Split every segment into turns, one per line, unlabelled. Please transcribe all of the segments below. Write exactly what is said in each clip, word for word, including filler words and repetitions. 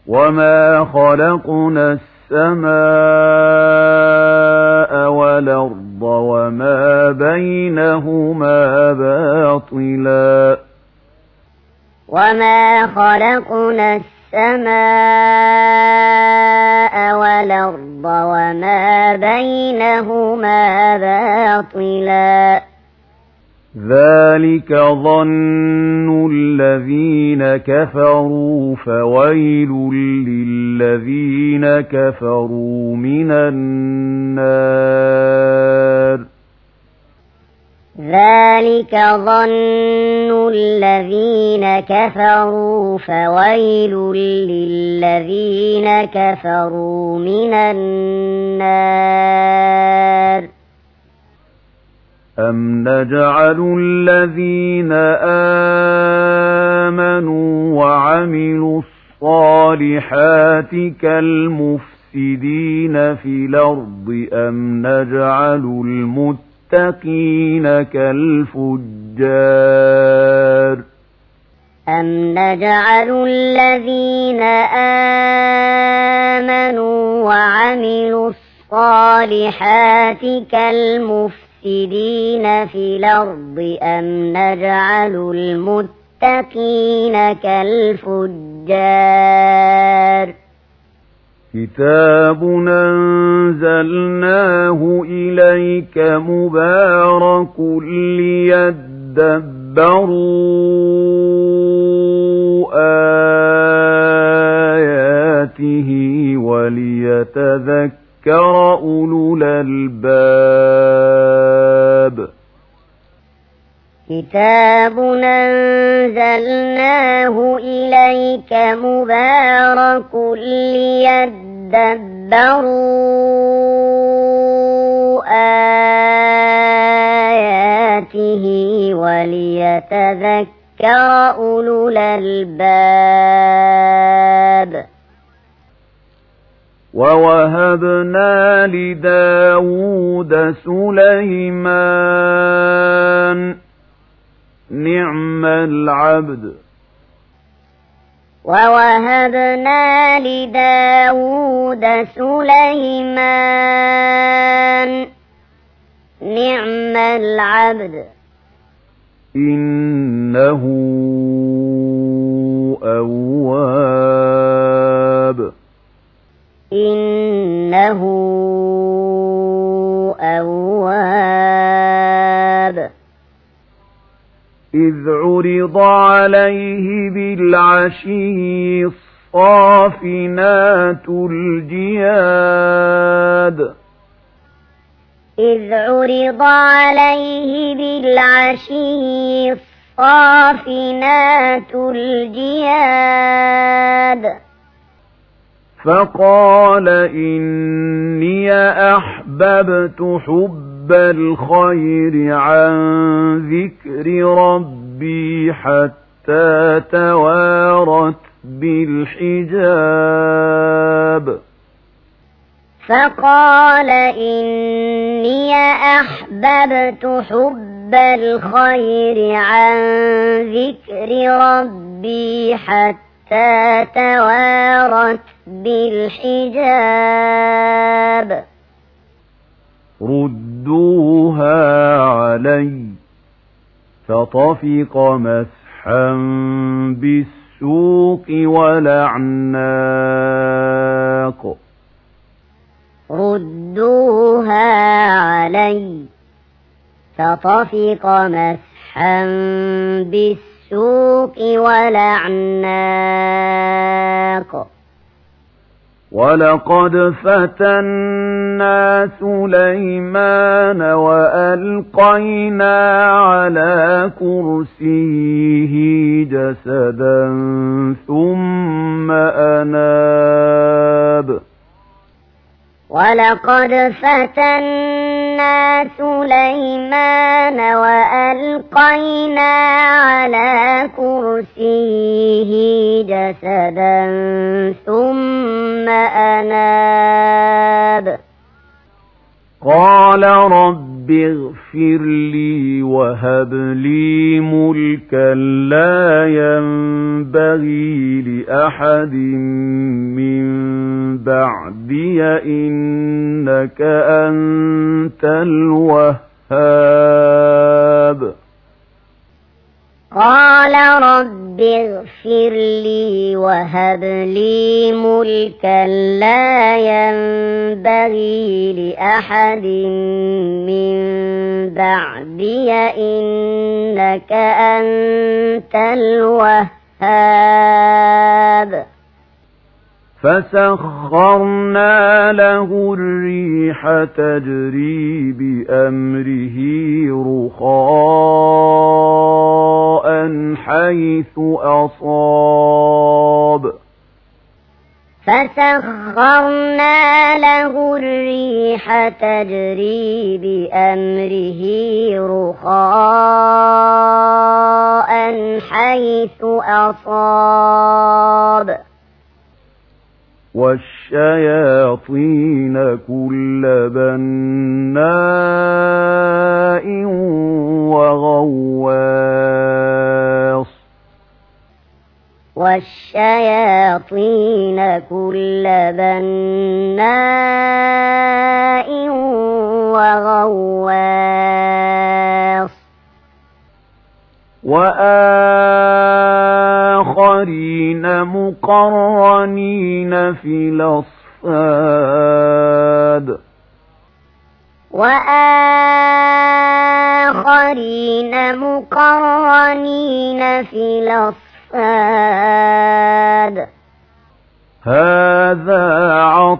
وما خلقنا السماء والأرض وما بينهما باطلا
وما خلقنا السماء والأرض وما بينهما باطلا
ذلك ظن الذين كفروا فويل للذين كفروا من النار
ذلك ظن الذين كفروا فويل للذين كفروا من النار
أم نجعل الذين آمنوا وعملوا الصالحات كالمفسدين في الأرض أم نجعل المتقين كالفجار
أم نجعل الذين آمنوا وعملوا الصالحات كالمفسدين مفسدين في الأرض أم نجعل المتقين كالفجار
كتاب أنزلناه إليك مبارك ليدبروا آياته وليتذكر أولو الألباب
كتاب أنزلناه إليك مبارك ليدبروا آياته وليتذكر أولو الألباب
ووهبنا لداود سليمان نعم العبد
ووهبنا لداود سليمان نعم العبد
إنه أواب
إنه أواب
إذ عرض عليه بالعشي الصافنات الجياد
إذ عرض عليه بالعشي الصافنات الجياد
فقال إني أحببت حب الخير عن ذكر ربي حتى توارت بالحجاب
فقال إني أحببت حب الخير عن ذكر ربي حتى توارت بالحجاب
ردوها علي فطفق مسحا بالسوق والأعناق
ردوها علي فطفق مسحا بالسوق والأعناق
ولقد فتنا سليمان وألقينا على كرسيه جسدا ثم أناب
ولقد فتنا سليمان وألقينا على كرسيه جسدا ثم أناب
قال رب اغفر لي وهب لي ملكا لا ينبغي ينبغي لأحد من بعدي إنك أنت الوهاب.
قال رب اغفر لي وهب لي ملكا لا ينبغي لأحد من بعدي إنك أنت الوهاب.
فسخرنا له الريح تجري بأمره رخاء حيث أصاب
فسخرنا له الريح تجري بأمره رخاء حيث أصاب
والشياطين كل بناء وغواص
والشياطين كل بناء وغواص
وآخرين مقرنين في الأصفاد
وآخرين مقرنين في الأصفاد
هذا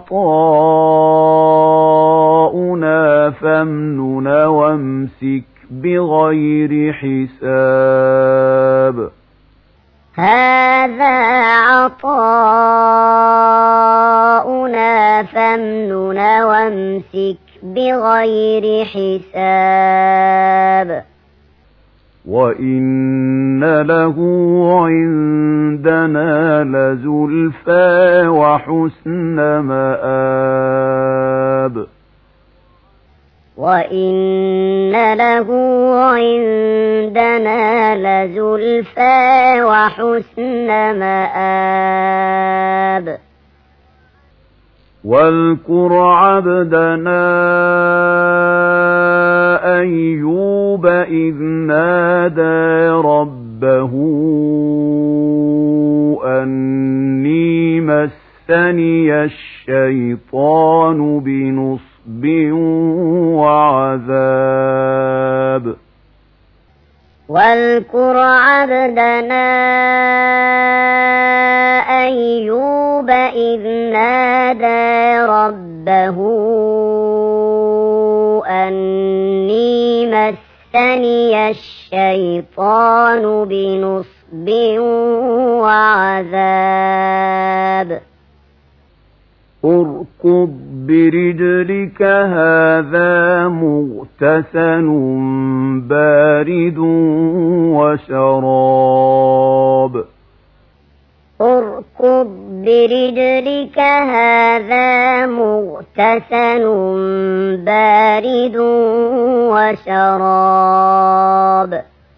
عطاؤنا فامنن وامسك بغير حساب
هذا عطاؤنا فامنن وامسك بغير حساب
وإن له عندنا لزلفى وحسن مآب
وإن له عندنا لزلفى وحسن مآب
واذكر عبدنا أيوب إذ نادى ربه أني مسني الشيطان بنصب وعذاب
واذكر عبدنا أيوب إذ نادى ربه أني مسني الشيطان بنصب وعذاب
اركض برجلك هذا مغتسل بارد وشراب
اركض برجلك هذا مغتسل بارد وشراب